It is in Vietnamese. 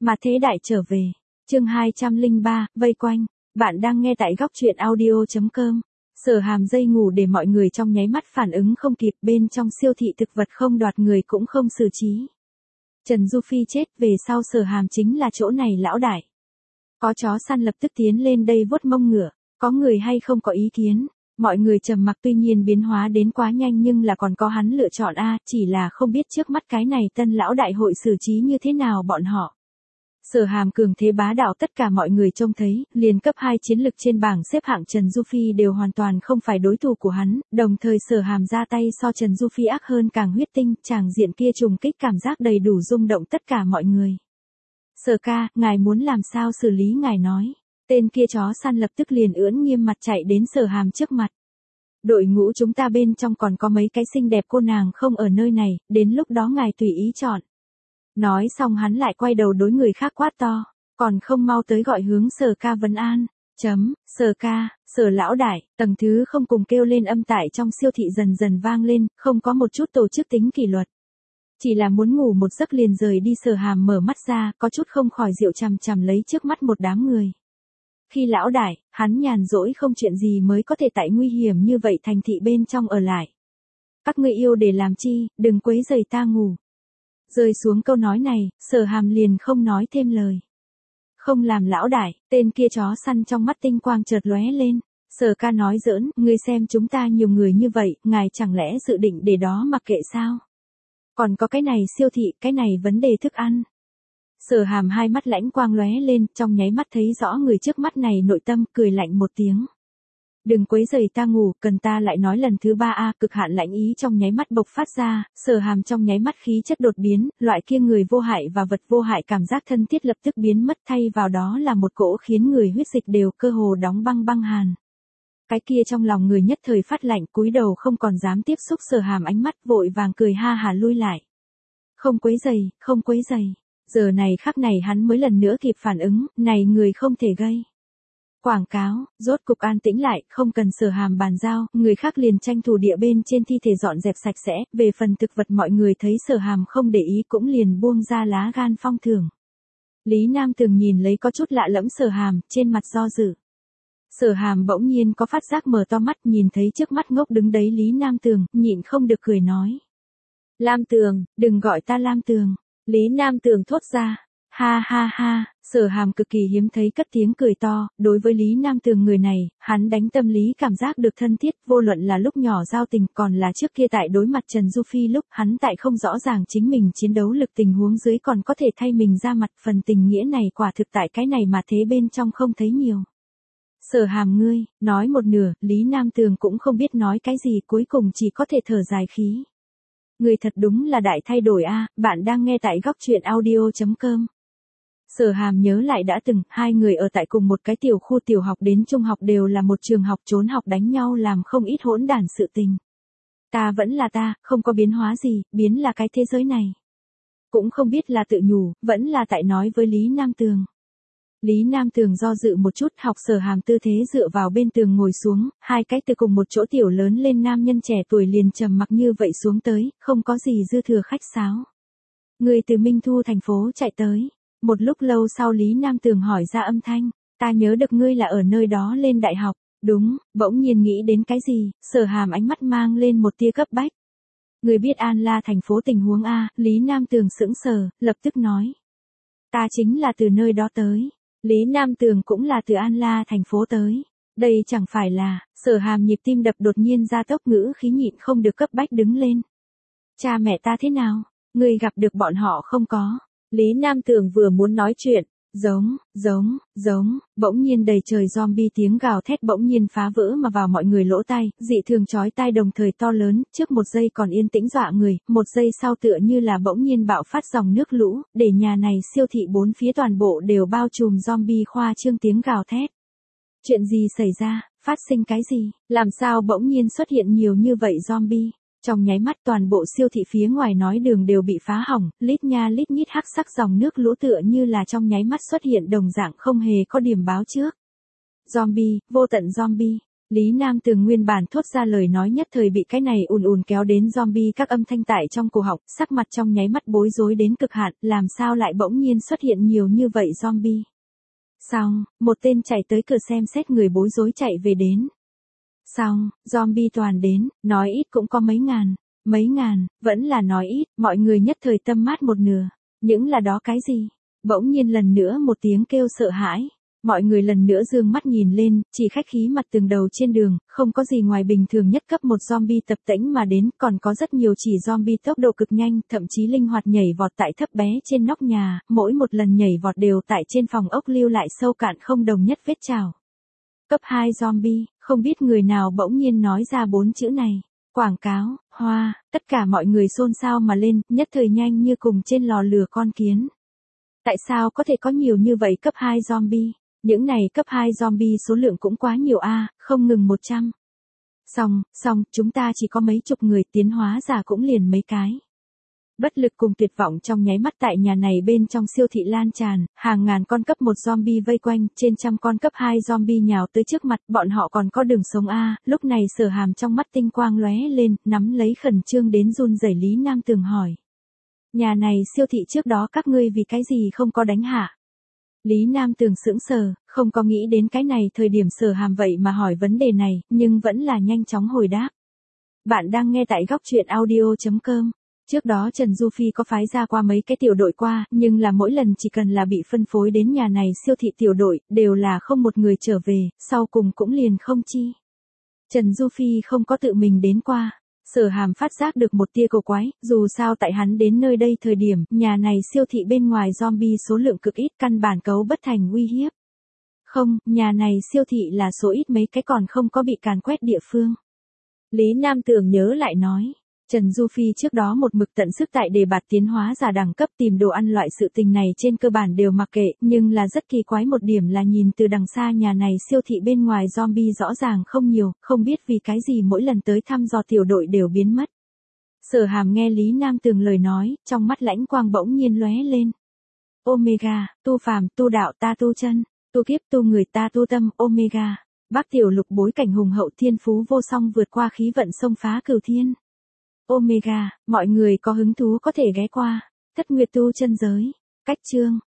Mà thế đại trở về. Chương 203, vây quanh. Bạn đang nghe tại góc truyện audio.com. Sở Hàm dây ngủ để mọi người trong nháy mắt phản ứng không kịp, bên trong siêu thị thực vật không đoạt người cũng không xử trí. Trần Du Phi chết về sau Sở Hàm chính là chỗ này lão đại. Có chó săn lập tức tiến lên đây vuốt mông ngựa, có người hay không có ý kiến. Mọi người trầm mặc, tuy nhiên biến hóa đến quá nhanh nhưng là còn có hắn lựa chọn a, chỉ là không biết trước mắt cái này tân lão đại hội xử trí như thế nào bọn họ. Sở Hàm cường thế bá đạo, tất cả mọi người trông thấy, liền cấp 2 chiến lực trên bảng xếp hạng Trần Du Phi đều hoàn toàn không phải đối thủ của hắn, đồng thời Sở Hàm ra tay so Trần Du Phi ác hơn càng huyết tinh, tràng diện kia trùng kích cảm giác đầy đủ rung động tất cả mọi người. Sở ca, ngài muốn làm sao xử lý ngài nói. Tên kia chó săn lập tức liền ưỡn nghiêm mặt chạy đến Sở Hàm trước mặt. Đội ngũ chúng ta bên trong còn có mấy cái xinh đẹp cô nàng không ở nơi này, đến lúc đó ngài tùy ý chọn. Nói xong hắn lại quay đầu đối người khác quát to, còn không mau tới gọi hướng Sở ca vấn an. Sở ca, Sở lão đại, tầng thứ không cùng kêu lên âm tại trong siêu thị dần dần vang lên, không có một chút tổ chức tính kỷ luật. Chỉ là muốn ngủ một giấc liền rời đi. Sở Hàm mở mắt ra, có chút không khỏi rượu chằm chằm lấy trước mắt một đám người. Khi lão đại, hắn nhàn rỗi không chuyện gì mới có thể tại nguy hiểm như vậy thành thị bên trong ở lại. Các ngươi yêu để làm chi, đừng quấy rầy ta ngủ. Rơi xuống câu nói này, Sở Hàm liền không nói thêm lời. Không làm lão đại, tên kia chó săn trong mắt tinh quang chợt lóe lên. Sở ca nói giỡn, ngươi xem chúng ta nhiều người như vậy, ngài chẳng lẽ dự định để đó mặc kệ sao? Còn có cái này siêu thị, cái này vấn đề thức ăn. Sở Hàm hai mắt lãnh quang lóe lên, trong nháy mắt thấy rõ người trước mắt này nội tâm, cười lạnh một tiếng. Đừng quấy rầy ta ngủ, cần ta lại nói lần thứ 3 a. Cực hạn lãnh ý trong nháy mắt bộc phát ra, Sở Hàm trong nháy mắt khí chất đột biến, loại kia người vô hại và vật vô hại cảm giác thân thiết lập tức biến mất, thay vào đó là một cỗ khiến người huyết dịch đều cơ hồ đóng băng băng hàn. Cái kia trong lòng người nhất thời phát lạnh, cúi đầu không còn dám tiếp xúc Sở Hàm ánh mắt, vội vàng cười ha hà lui lại. Không quấy rầy, không quấy rầy. Giờ này khắc này hắn mới lần nữa kịp phản ứng, này người không thể gây. Quảng cáo, rốt cục an tĩnh lại, không cần Sở Hàm bàn giao, người khác liền tranh thủ địa bên trên thi thể dọn dẹp sạch sẽ, về phần thực vật mọi người thấy Sở Hàm không để ý cũng liền buông ra lá gan phong thưởng. Lý Nam Tường nhìn lấy có chút lạ lẫm Sở Hàm, trên mặt do dự. Sở Hàm bỗng nhiên có phát giác mở to mắt, nhìn thấy trước mắt ngốc đứng đấy Lý Nam Tường, nhịn không được cười nói. Lam Tường, đừng gọi ta Lam Tường. Lý Nam Tường thốt ra, ha ha ha. Sở Hàm cực kỳ hiếm thấy cất tiếng cười to, đối với Lý Nam Tường người này, hắn đánh tâm lý cảm giác được thân thiết, vô luận là lúc nhỏ giao tình còn là trước kia tại đối mặt Trần Du Phi lúc hắn tại không rõ ràng chính mình chiến đấu lực tình huống dưới còn có thể thay mình ra mặt, phần tình nghĩa này quả thực tại cái này mà thế bên trong không thấy nhiều. Sở Hàm ngươi, nói một nửa, Lý Nam Tường cũng không biết nói cái gì, cuối cùng chỉ có thể thở dài khí. Người thật đúng là đại thay đổi a. Bạn đang nghe tại góc truyện audio.com. Sở Hàm nhớ lại đã từng, hai người ở tại cùng một cái tiểu khu, tiểu học đến trung học đều là một trường học, trốn học đánh nhau làm không ít hỗn đản sự tình. Ta vẫn là ta, không có biến hóa gì, biến là cái thế giới này. Cũng không biết là tự nhủ, vẫn là tại nói với Lý Nam Tường. Lý Nam Tường do dự một chút, học Sở Hàm tư thế dựa vào bên tường ngồi xuống, hai cái từ cùng một chỗ tiểu lớn lên nam nhân trẻ tuổi liền trầm mặc như vậy xuống tới, không có gì dư thừa khách sáo. Người từ Minh Thu thành phố chạy tới. Một lúc lâu sau Lý Nam Tường hỏi ra âm thanh, ta nhớ được ngươi là ở nơi đó lên đại học. Đúng, bỗng nhiên nghĩ đến cái gì, Sở Hàm ánh mắt mang lên một tia cấp bách. Người biết An La thành phố tình huống a. Lý Nam Tường sững sờ, lập tức nói. Ta chính là từ nơi đó tới. Lý Nam Tường cũng là từ An La thành phố tới. Đây chẳng phải là, Sở Hàm nhịp tim đập đột nhiên ra tốc, ngữ khí nhịn không được cấp bách đứng lên. Cha mẹ ta thế nào? Ngươi gặp được bọn họ không có? Lý Nam Tường vừa muốn nói chuyện, bỗng nhiên đầy trời zombie tiếng gào thét bỗng nhiên phá vỡ mà vào mọi người lỗ tai, dị thường chói tai đồng thời to lớn, trước một giây còn yên tĩnh dọa người, một giây sau tựa như là bỗng nhiên bạo phát dòng nước lũ, để nhà này siêu thị bốn phía toàn bộ đều bao trùm zombie khoa trương tiếng gào thét. Chuyện gì xảy ra, phát sinh cái gì, làm sao bỗng nhiên xuất hiện nhiều như vậy zombie? Trong nháy mắt toàn bộ siêu thị phía ngoài nói đường đều bị phá hỏng, lít nha lít nhít hắc sắc dòng nước lũ tựa như là trong nháy mắt xuất hiện đồng dạng không hề có điểm báo trước. Zombie, vô tận zombie. Lý Nam Tường nguyên bản thốt ra lời nói nhất thời bị cái này ùn ùn kéo đến zombie các âm thanh tại trong cổ họng, sắc mặt trong nháy mắt bối rối đến cực hạn, làm sao lại bỗng nhiên xuất hiện nhiều như vậy zombie. Xong, một tên chạy tới cửa xem xét người bối rối chạy về đến. Xong, zombie toàn đến, nói ít cũng có mấy ngàn, vẫn là nói ít, mọi người nhất thời tâm mát một nửa. Những là đó cái gì? Bỗng nhiên lần nữa một tiếng kêu sợ hãi. Mọi người lần nữa dương mắt nhìn lên, chỉ khách khí mặt tường đầu trên đường, không có gì ngoài bình thường nhất cấp một zombie tập tễnh mà đến, còn có rất nhiều chỉ zombie tốc độ cực nhanh, thậm chí linh hoạt nhảy vọt tại thấp bé trên nóc nhà, mỗi một lần nhảy vọt đều tại trên phòng ốc lưu lại sâu cạn không đồng nhất vết trào. Cấp 2 zombie, không biết người nào bỗng nhiên nói ra 4 chữ này. Quảng cáo, hoa, tất cả mọi người xôn xao mà lên, nhất thời nhanh như cùng trên lò lửa con kiến. Tại sao có thể có nhiều như vậy cấp 2 zombie? Những này cấp 2 zombie số lượng cũng quá nhiều a, không ngừng 100. Xong, chúng ta chỉ có mấy chục người, tiến hóa giả cũng liền mấy cái. Bất lực cùng tuyệt vọng trong nháy mắt tại nhà này bên trong siêu thị lan tràn, hàng ngàn con cấp 1 zombie vây quanh, trên trăm con cấp 2 zombie nhào tới trước mặt, bọn họ còn có đường sống a. Lúc này Sở Hàm trong mắt tinh quang lóe lên, nắm lấy khẩn trương đến run rẩy Lý Nam Tường hỏi. Nhà này siêu thị trước đó các ngươi vì cái gì không có đánh hạ? Lý Nam Tường sững sờ, không có nghĩ đến cái này thời điểm Sở Hàm vậy mà hỏi vấn đề này, nhưng vẫn là nhanh chóng hồi đáp. Bạn đang nghe tại góc truyện audio.com. Trước đó Trần Du Phi có phái ra qua mấy cái tiểu đội qua, nhưng là mỗi lần chỉ cần là bị phân phối đến nhà này siêu thị tiểu đội, đều là không một người trở về, sau cùng cũng liền không chi. Trần Du Phi không có tự mình đến qua. Sở Hàm phát giác được một tia cổ quái, dù sao tại hắn đến nơi đây thời điểm, nhà này siêu thị bên ngoài zombie số lượng cực ít, căn bản cấu bất thành uy hiếp. Không, nhà này siêu thị là số ít mấy cái còn không có bị càn quét địa phương. Lý Nam Tường nhớ lại nói, Trần Du Phi trước đó một mực tận sức tại đề bạt tiến hóa giả đẳng cấp tìm đồ ăn loại sự tình này trên cơ bản đều mặc kệ, nhưng là rất kỳ quái một điểm là nhìn từ đằng xa nhà này siêu thị bên ngoài zombie rõ ràng không nhiều, không biết vì cái gì mỗi lần tới thăm dò tiểu đội đều biến mất. Sở Hàm nghe Lý Nam Tường lời nói, trong mắt lãnh quang bỗng nhiên lóe lên. Omega, tu phàm, tu đạo ta tu chân, tu kiếp tu người ta tu tâm, Omega. Bác tiểu lục bối cảnh hùng hậu thiên phú vô song vượt qua khí vận xông phá cửu thiên. Omega, mọi người có hứng thú có thể ghé qua. Thất Nguyệt tu chân giới. Cách chương.